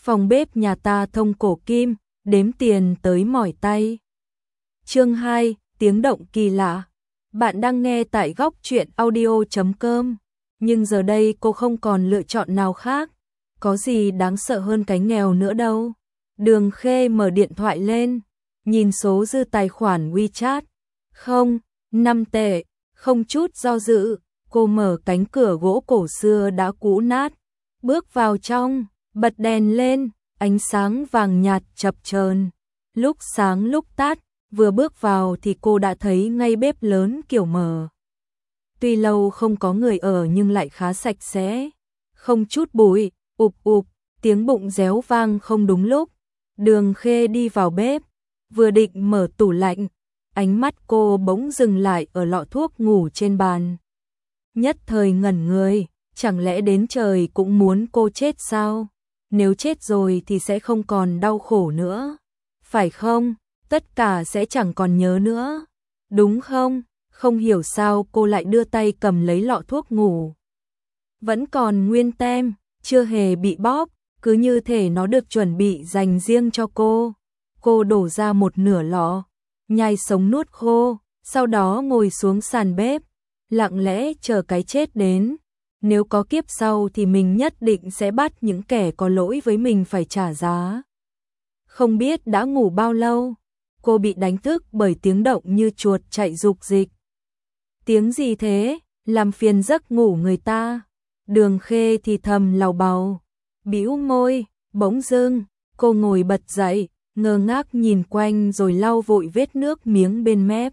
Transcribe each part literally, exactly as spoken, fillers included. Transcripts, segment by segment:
Phòng bếp nhà ta thông cổ kim, đếm tiền tới mỏi tay. Chương hai, tiếng động kỳ lạ. Bạn đang nghe tại góc truyện audio chấm com. Nhưng giờ đây cô không còn lựa chọn nào khác. Có gì đáng sợ hơn cái nghèo nữa đâu. Đường Khê mở điện thoại lên, nhìn số dư tài khoản WeChat. Không, năm tệ, không chút do dự, cô mở cánh cửa gỗ cổ xưa đã cũ nát, bước vào trong, bật đèn lên, ánh sáng vàng nhạt chập chờn, lúc sáng lúc tắt, vừa bước vào thì cô đã thấy ngay bếp lớn kiểu mở. Tuy lâu không có người ở nhưng lại khá sạch sẽ, không chút bụi, ụp ụp, tiếng bụng réo vang không đúng lúc. Đường Khê đi vào bếp, vừa định mở tủ lạnh, ánh mắt cô bỗng dừng lại ở lọ thuốc ngủ trên bàn. Nhất thời ngẩn người, chẳng lẽ đến trời cũng muốn cô chết sao? Nếu chết rồi thì sẽ không còn đau khổ nữa, phải không? Tất cả sẽ chẳng còn nhớ nữa, đúng không? Không hiểu sao cô lại đưa tay cầm lấy lọ thuốc ngủ. Vẫn còn nguyên tem, chưa hề bị bóp, cứ như thể nó được chuẩn bị dành riêng cho cô. Cô đổ ra một nửa lọ, nhai sống nuốt khô, sau đó ngồi xuống sàn bếp, lặng lẽ chờ cái chết đến. Nếu có kiếp sau thì mình nhất định sẽ bắt những kẻ có lỗi với mình phải trả giá. Không biết đã ngủ bao lâu, cô bị đánh thức bởi tiếng động như chuột chạy rục rịch. Tiếng gì thế, làm phiền giấc ngủ người ta. Đường Khê thì thầm lầu bầu, bĩu môi, bỗng dưng, cô ngồi bật dậy, ngơ ngác nhìn quanh rồi lau vội vết nước miếng bên mép.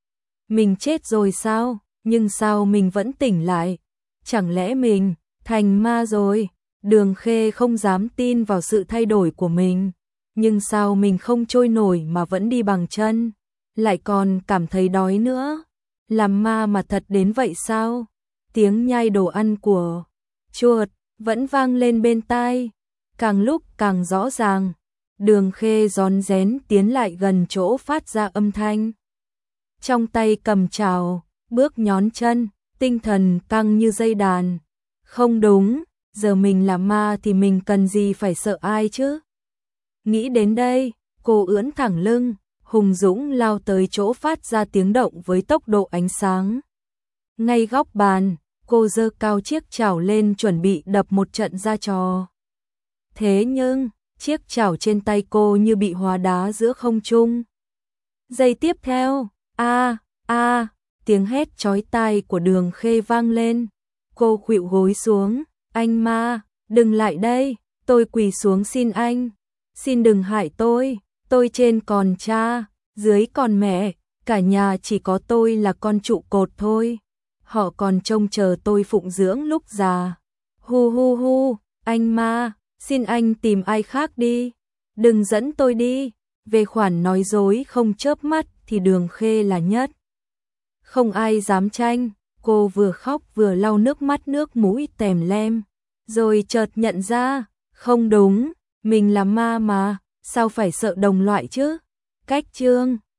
Mình chết rồi sao, nhưng sao mình vẫn tỉnh lại? Chẳng lẽ mình thành ma rồi? Đường Khê không dám tin vào sự thay đổi của mình. Nhưng sao mình không trôi nổi mà vẫn đi bằng chân? Lại còn cảm thấy đói nữa. Làm ma mà thật đến vậy sao? Tiếng nhai đồ ăn của chuột vẫn vang lên bên tai, càng lúc càng rõ ràng. Đường Khê rón rén tiến lại gần chỗ phát ra âm thanh. Trong tay cầm chảo, bước nhón chân, tinh thần căng như dây đàn. Không đúng, giờ mình là ma thì mình cần gì phải sợ ai chứ? Nghĩ đến đây, cô ưỡn thẳng lưng, hùng dũng lao tới chỗ phát ra tiếng động với tốc độ ánh sáng. Ngay góc bàn, cô giơ cao chiếc chảo lên chuẩn bị đập một trận ra trò. Thế nhưng, chiếc chảo trên tay cô như bị hóa đá giữa không trung. Giây tiếp theo, a a, tiếng hét chói tai của Đường Khê vang lên. Cô khuỵu gối xuống, anh ma, đừng lại đây, tôi quỳ xuống xin anh. Xin đừng hại tôi, tôi trên còn cha, dưới còn mẹ, cả nhà chỉ có tôi là con trụ cột thôi. Họ còn trông chờ tôi phụng dưỡng lúc già. Hu hu hu, anh ma, xin anh tìm ai khác đi, đừng dẫn tôi đi. Về khoản nói dối không chớp mắt thì Đường Khê là nhất. Không ai dám tranh, cô vừa khóc vừa lau nước mắt nước mũi tèm lem. Rồi chợt nhận ra, không đúng, mình là ma mà, sao phải sợ đồng loại chứ? Cách chương